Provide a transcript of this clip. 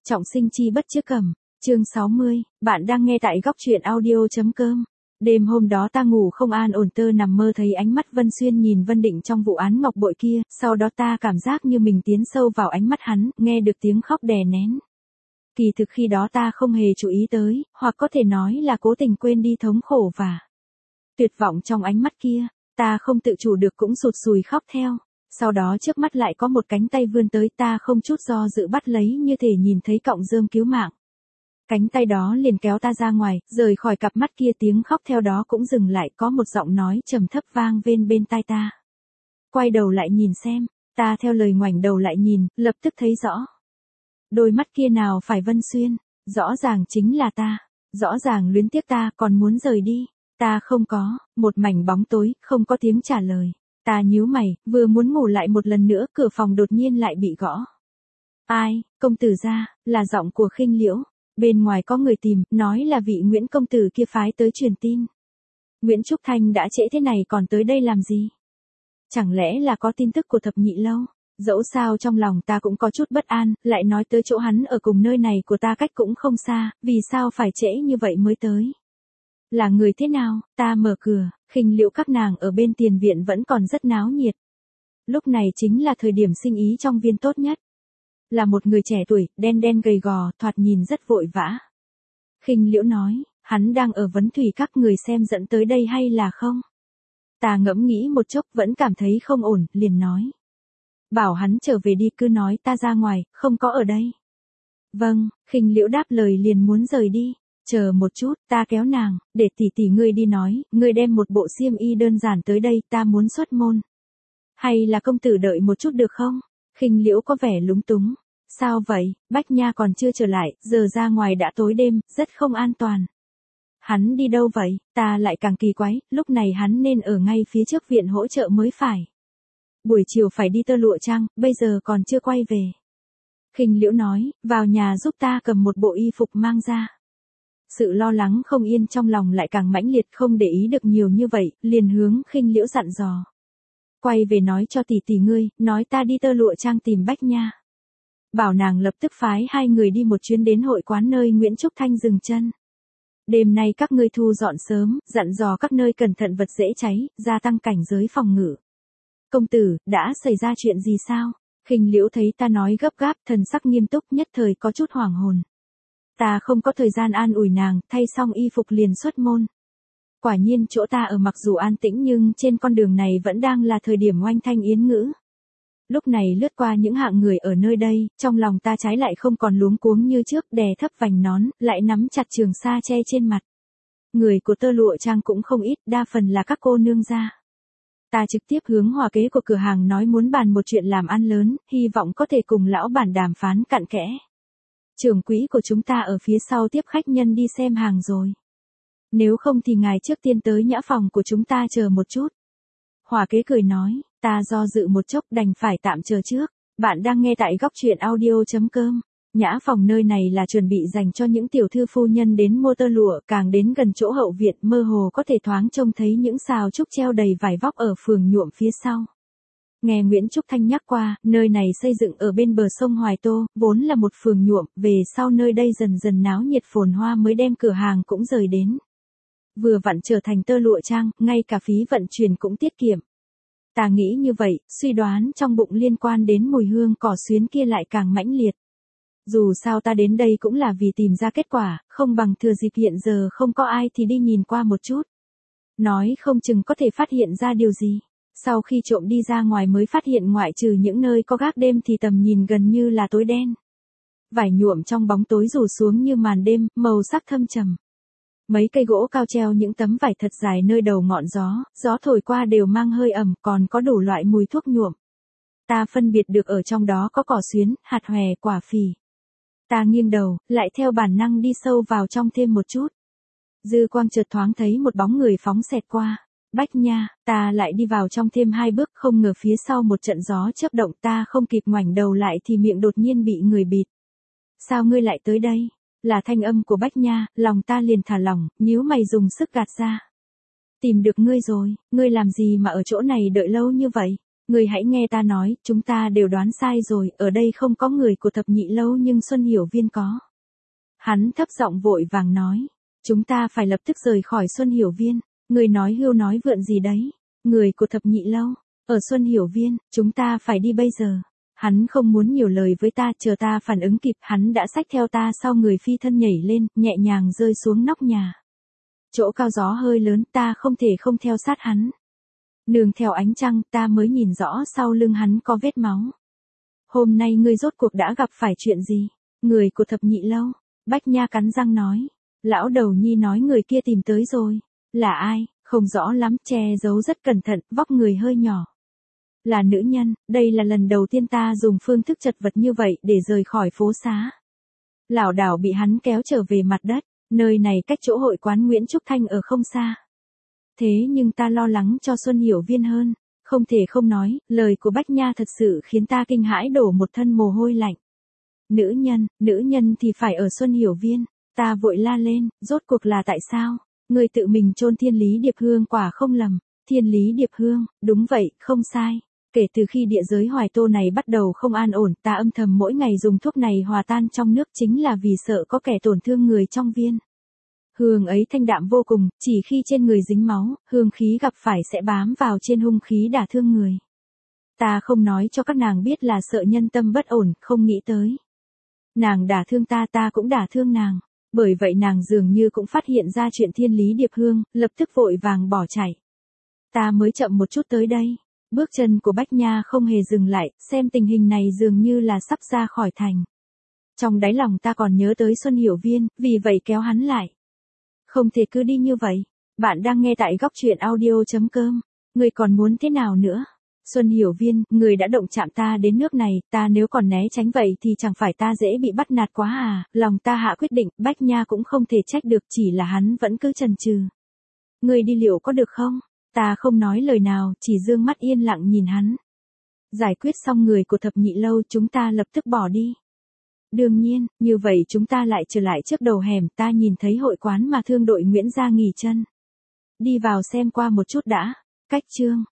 Trọng sinh chi bất chứa cầm, chương 60, bạn đang nghe tại góc truyện audio.com. Đêm hôm đó ta ngủ không an ổn, tơ nằm mơ thấy ánh mắt Vân Xuyên nhìn Vân Định trong vụ án ngọc bội kia, sau đó ta cảm giác như mình tiến sâu vào ánh mắt hắn, nghe được tiếng khóc đè nén. Kỳ thực khi đó ta không hề chú ý tới, hoặc có thể nói là cố tình quên đi thống khổ và tuyệt vọng trong ánh mắt kia, ta không tự chủ được cũng sụt sùi khóc theo. Sau đó trước mắt lại có một cánh tay vươn tới, ta không chút do dự bắt lấy, như thể nhìn thấy cọng rơm cứu mạng. Cánh tay đó liền kéo ta ra ngoài, rời khỏi cặp mắt kia, tiếng khóc theo đó cũng dừng lại, có một giọng nói trầm thấp vang lên bên tai ta. Quay đầu lại nhìn xem, ta theo lời ngoảnh đầu lại nhìn, lập tức thấy rõ. Đôi mắt kia nào phải Vân Xuyên, rõ ràng chính là ta, rõ ràng luyến tiếc ta, còn muốn rời đi. Ta không có, một mảnh bóng tối, không có tiếng trả lời. Ta nhíu mày, vừa muốn ngủ lại một lần nữa, cửa phòng đột nhiên lại bị gõ. Ai, công tử ra, là giọng của Khinh Liễu. Bên ngoài có người tìm, nói là vị Nguyễn công tử kia phái tới truyền tin. Nguyễn Trúc Thanh đã trễ thế này còn tới đây làm gì? Chẳng lẽ là có tin tức của Thập Nhị Lâu? Dẫu sao trong lòng ta cũng có chút bất an, lại nói tới chỗ hắn ở cùng nơi này của ta cách cũng không xa, vì sao phải trễ như vậy mới tới? Là người thế nào? Ta mở cửa, Khinh Liễu các nàng ở bên tiền viện vẫn còn rất náo nhiệt. Lúc này chính là thời điểm sinh ý trong viên tốt nhất. Là một người trẻ tuổi, đen đen gầy gò, thoạt nhìn rất vội vã. Khinh Liễu nói, hắn đang ở vấn thủy, các người xem dẫn tới đây hay là không? Ta ngẫm nghĩ một chốc vẫn cảm thấy không ổn, liền nói. Bảo hắn trở về đi, cứ nói ta ra ngoài, không có ở đây. Vâng, Khinh Liễu đáp lời liền muốn rời đi. Chờ một chút, ta kéo nàng, để tỷ tỷ ngươi đi nói, ngươi đem một bộ xiêm y đơn giản tới đây, ta muốn xuất môn. Hay là công tử đợi một chút được không? Khinh Liễu có vẻ lúng túng. Sao vậy, Bách Nha còn chưa trở lại, giờ ra ngoài đã tối đêm, rất không an toàn. Hắn đi đâu vậy? Ta lại càng kỳ quái, lúc này hắn nên ở ngay phía trước viện hỗ trợ mới phải. Buổi chiều phải đi Tơ Lụa Trang, bây giờ còn chưa quay về. Khinh Liễu nói, vào nhà giúp ta cầm một bộ y phục mang ra. Sự lo lắng không yên trong lòng lại càng mãnh liệt, không để ý được nhiều như vậy, liền hướng Khinh Liễu dặn dò. Quay về nói cho tỷ tỷ ngươi, nói ta đi Tơ Lụa Trang tìm Bách Nha. Bảo nàng lập tức phái hai người đi một chuyến đến hội quán nơi Nguyễn Trúc Thanh dừng chân. Đêm nay các ngươi thu dọn sớm, dặn dò các nơi cẩn thận vật dễ cháy, gia tăng cảnh giới phòng ngự. Công tử, đã xảy ra chuyện gì sao? Khinh Liễu thấy ta nói gấp gáp, thần sắc nghiêm túc, nhất thời có chút hoảng hồn. Ta không có thời gian an ủi nàng, thay xong y phục liền xuất môn. Quả nhiên chỗ ta ở mặc dù an tĩnh nhưng trên con đường này vẫn đang là thời điểm oanh thanh yến ngữ. Lúc này lướt qua những hạng người ở nơi đây, trong lòng ta trái lại không còn luống cuống như trước, đè thấp vành nón, lại nắm chặt trường sa che trên mặt. Người của Tơ Lụa Trang cũng không ít, đa phần là các cô nương gia. Ta trực tiếp hướng hòa kế của cửa hàng nói muốn bàn một chuyện làm ăn lớn, hy vọng có thể cùng lão bản đàm phán cặn kẽ. Trưởng quỹ của chúng ta ở phía sau tiếp khách nhân đi xem hàng rồi. Nếu không thì ngài trước tiên tới nhã phòng của chúng ta chờ một chút. Hòa kế cười nói, ta do dự một chốc đành phải tạm chờ trước. Bạn đang nghe tại góc truyện audio.com. Nhã phòng nơi này là chuẩn bị dành cho những tiểu thư phu nhân đến mua tơ lụa, càng đến gần chỗ hậu viện mơ hồ có thể thoáng trông thấy những sào trúc treo đầy vải vóc ở phường nhuộm phía sau. Nghe Nguyễn Trúc Thanh nhắc qua, nơi này xây dựng ở bên bờ sông Hoài Tô, vốn là một phường nhuộm, về sau nơi đây dần dần náo nhiệt phồn hoa mới đem cửa hàng cũng rời đến. Vừa vặn trở thành Tơ Lụa Trang, ngay cả phí vận chuyển cũng tiết kiệm. Ta nghĩ như vậy, suy đoán trong bụng liên quan đến mùi hương cỏ xuyến kia lại càng mãnh liệt. Dù sao ta đến đây cũng là vì tìm ra kết quả, không bằng thừa dịp hiện giờ không có ai thì đi nhìn qua một chút. Nói không chừng có thể phát hiện ra điều gì. Sau khi trộm đi ra ngoài mới phát hiện ngoại trừ những nơi có gác đêm thì tầm nhìn gần như là tối đen. Vải nhuộm trong bóng tối rủ xuống như màn đêm, màu sắc thâm trầm. Mấy cây gỗ cao treo những tấm vải thật dài nơi đầu ngọn gió, gió thổi qua đều mang hơi ẩm, còn có đủ loại mùi thuốc nhuộm. Ta phân biệt được ở trong đó có cỏ xuyến, hạt hòe, quả phì. Ta nghiêng đầu, lại theo bản năng đi sâu vào trong thêm một chút. Dư quang chợt thoáng thấy một bóng người phóng xẹt qua. Bách Nha, ta lại đi vào trong thêm 2 bước, không ngờ phía sau một trận gió chớp động, ta không kịp ngoảnh đầu lại thì miệng đột nhiên bị người bịt. Sao ngươi lại tới đây? Là thanh âm của Bách Nha, lòng ta liền thả lỏng, nhíu mày dùng sức gạt ra. Tìm được ngươi rồi, ngươi làm gì mà ở chỗ này đợi lâu như vậy? Người hãy nghe ta nói, chúng ta đều đoán sai rồi, ở đây không có người của thập nhị lâu nhưng Xuân Hiểu Viên có. Hắn thấp giọng vội vàng nói, chúng ta phải lập tức rời khỏi Xuân Hiểu Viên. Người nói hưu nói vượn gì đấy? Người của thập nhị lâu, ở Xuân Hiểu Viên, chúng ta phải đi bây giờ. Hắn không muốn nhiều lời với ta, chờ ta phản ứng kịp, hắn đã xách theo ta sau người phi thân nhảy lên, nhẹ nhàng rơi xuống nóc nhà. Chỗ cao gió hơi lớn, ta không thể không theo sát hắn. Nương theo ánh trăng, ta mới nhìn rõ sau lưng hắn có vết máu. Hôm nay ngươi rốt cuộc đã gặp phải chuyện gì? Người của thập nhị lâu, Bách Nha cắn răng nói. Lão đầu nhi nói người kia tìm tới rồi. Là ai? Không rõ lắm, che giấu rất cẩn thận, vóc người hơi nhỏ. Là nữ nhân, đây là lần đầu tiên ta dùng phương thức chật vật như vậy để rời khỏi phố xá. Lảo đảo bị hắn kéo trở về mặt đất, nơi này cách chỗ hội quán Nguyễn Trúc Thanh ở không xa. Thế nhưng ta lo lắng cho Xuân Hiểu Viên hơn, không thể không nói, lời của Bách Nha thật sự khiến ta kinh hãi đổ một thân mồ hôi lạnh. Nữ nhân thì phải ở Xuân Hiểu Viên, ta vội la lên, rốt cuộc là tại sao? Người tự mình chôn Thiên Lý Điệp Hương quả không lầm, Thiên Lý Điệp Hương, đúng vậy, không sai. Kể từ khi địa giới Hoài Tô này bắt đầu không an ổn, ta âm thầm mỗi ngày dùng thuốc này hòa tan trong nước chính là vì sợ có kẻ tổn thương người trong viên. Hương ấy thanh đạm vô cùng, chỉ khi trên người dính máu, hương khí gặp phải sẽ bám vào trên hung khí đả thương người. Ta không nói cho các nàng biết là sợ nhân tâm bất ổn, không nghĩ tới. Nàng đả thương ta, ta cũng đả thương nàng. Bởi vậy nàng dường như cũng phát hiện ra chuyện Thiên Lý Điệp Hương, lập tức vội vàng bỏ chạy. Ta mới chậm một chút tới đây. Bước chân của Bách Nha không hề dừng lại, xem tình hình này dường như là sắp ra khỏi thành. Trong đáy lòng ta còn nhớ tới Xuân Hiểu Viên, vì vậy kéo hắn lại. Không thể cứ đi như vậy. Bạn đang nghe tại góc truyện audio.com. Người còn muốn thế nào nữa? Xuân Hiểu Viên, người đã động chạm ta đến nước này, ta nếu còn né tránh vậy thì chẳng phải ta dễ bị bắt nạt quá à? Lòng ta hạ quyết định, Bách Nha cũng không thể trách được, chỉ là hắn vẫn cứ chần chừ. Người đi liệu có được không? Ta không nói lời nào, chỉ dương mắt yên lặng nhìn hắn. Giải quyết xong người của thập nhị lâu, chúng ta lập tức bỏ đi. Đương nhiên, như vậy chúng ta lại trở lại trước đầu hẻm, ta nhìn thấy hội quán mà thương đội Nguyễn gia nghỉ chân. Đi vào xem qua một chút đã. Cách chương